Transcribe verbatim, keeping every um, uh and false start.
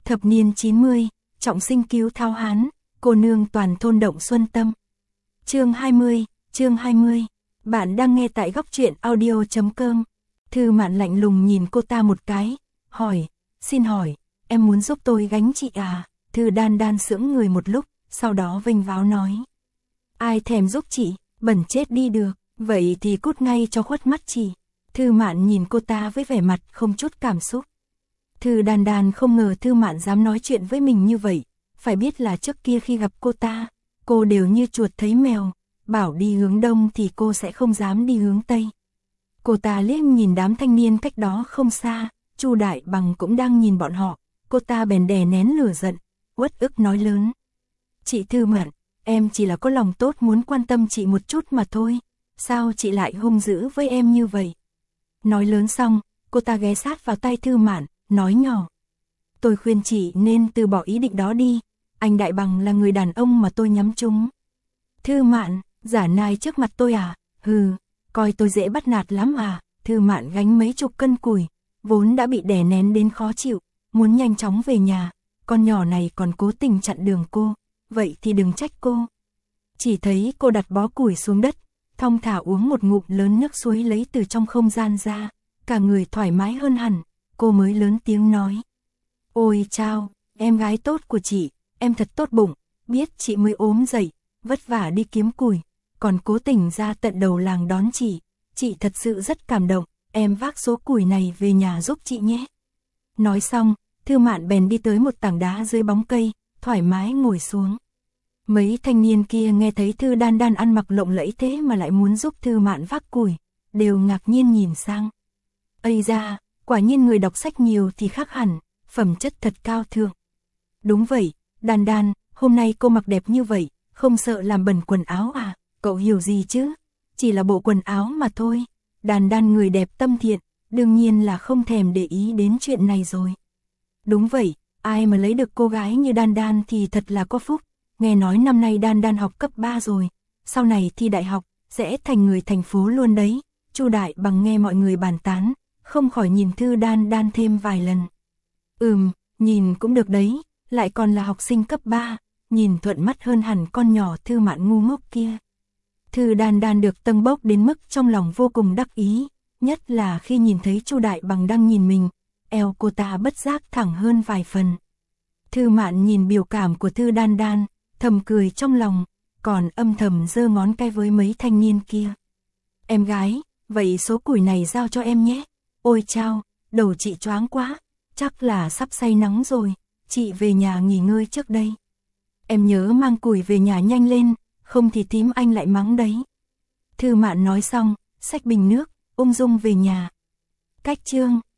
Thập niên chín mươi, trọng sinh cứu Tháo Hán, cô nương toàn thôn động xuân tâm. Chương hai mươi, chương hai mươi. Bạn đang nghe tại góc truyện audio chấm com. Thư Mạn lạnh lùng nhìn cô ta một cái, hỏi, xin hỏi, em muốn giúp tôi gánh chị à? Thư Đan Đan sững người một lúc, sau đó vênh váo nói. Ai thèm giúp chị, bẩn chết đi được, vậy thì cút ngay cho khuất mắt chị. Thư Mạn nhìn cô ta với vẻ mặt không chút cảm xúc. Thư Đan Đan không ngờ Thư Mạn dám nói chuyện với mình như vậy, phải biết là trước kia khi gặp cô ta, cô đều như chuột thấy mèo, bảo đi hướng đông thì cô sẽ không dám đi hướng tây. Cô ta liếc nhìn đám thanh niên cách đó không xa, Chu Đại Bằng cũng đang nhìn bọn họ, cô ta bèn đè nén lửa giận, uất ức nói lớn. Chị Thư Mạn, em chỉ là có lòng tốt muốn quan tâm chị một chút mà thôi, sao chị lại hung dữ với em như vậy? Nói lớn xong, cô ta ghé sát vào tay Thư Mạn, nói nhỏ. Tôi khuyên chị nên từ bỏ ý định đó đi, anh Đại Bằng là người đàn ông mà tôi nhắm trúng. Thư Mạn, giả nai trước mặt tôi à? Hừ, coi tôi dễ bắt nạt lắm à? Thư Mạn gánh mấy chục cân củi, vốn đã bị đè nén đến khó chịu, muốn nhanh chóng về nhà, con nhỏ này còn cố tình chặn đường cô, vậy thì đừng trách cô. Chỉ thấy cô đặt bó củi xuống đất, thong thả uống một ngụm lớn nước suối lấy từ trong không gian ra, cả người thoải mái hơn hẳn, cô mới lớn tiếng nói. Ôi chao, em gái tốt của chị, em thật tốt bụng, biết chị mới ốm dậy, vất vả đi kiếm củi, còn cố tình ra tận đầu làng đón chị, chị thật sự rất cảm động, em vác số củi này về nhà giúp chị nhé. Nói xong, Thư Mạn bèn đi tới một tảng đá dưới bóng cây, thoải mái ngồi xuống. Mấy thanh niên kia nghe thấy Thư Đan Đan ăn mặc lộng lẫy thế mà lại muốn giúp Thư Mạn vác củi, đều ngạc nhiên nhìn sang. Ây da, quả nhiên người đọc sách nhiều thì khác hẳn, phẩm chất thật cao thượng. Đúng vậy, Đan Đan, hôm nay cô mặc đẹp như vậy, không sợ làm bẩn quần áo à? Cậu hiểu gì chứ? Chỉ là bộ quần áo mà thôi. Đan Đan người đẹp tâm thiện, đương nhiên là không thèm để ý đến chuyện này rồi. Đúng vậy, ai mà lấy được cô gái như Đan Đan thì thật là có phúc. Nghe nói năm nay Đan Đan học cấp ba rồi, sau này thi đại học, sẽ thành người thành phố luôn đấy. Chu Đại Bằng nghe mọi người bàn tán, không khỏi nhìn Thư Đan Đan thêm vài lần. Ừm, nhìn cũng được đấy, lại còn là học sinh cấp ba, nhìn thuận mắt hơn hẳn con nhỏ Thư Mạn ngu ngốc kia. Thư Đan Đan được tâng bốc đến mức trong lòng vô cùng đắc ý, nhất là khi nhìn thấy Chu Đại Bằng đang nhìn mình, eo cô ta bất giác thẳng hơn vài phần. Thư Mạn nhìn biểu cảm của Thư Đan Đan, thầm cười trong lòng, còn âm thầm giơ ngón cái với mấy thanh niên kia. Em gái, vậy số củi này giao cho em nhé. Ôi chao, đầu chị choáng quá, chắc là sắp say nắng rồi, chị về nhà nghỉ ngơi trước đây. Em nhớ mang củi về nhà nhanh lên, không thì thím anh lại mắng đấy. Thư Mạn nói xong, xách bình nước, ung dung về nhà. Cách chương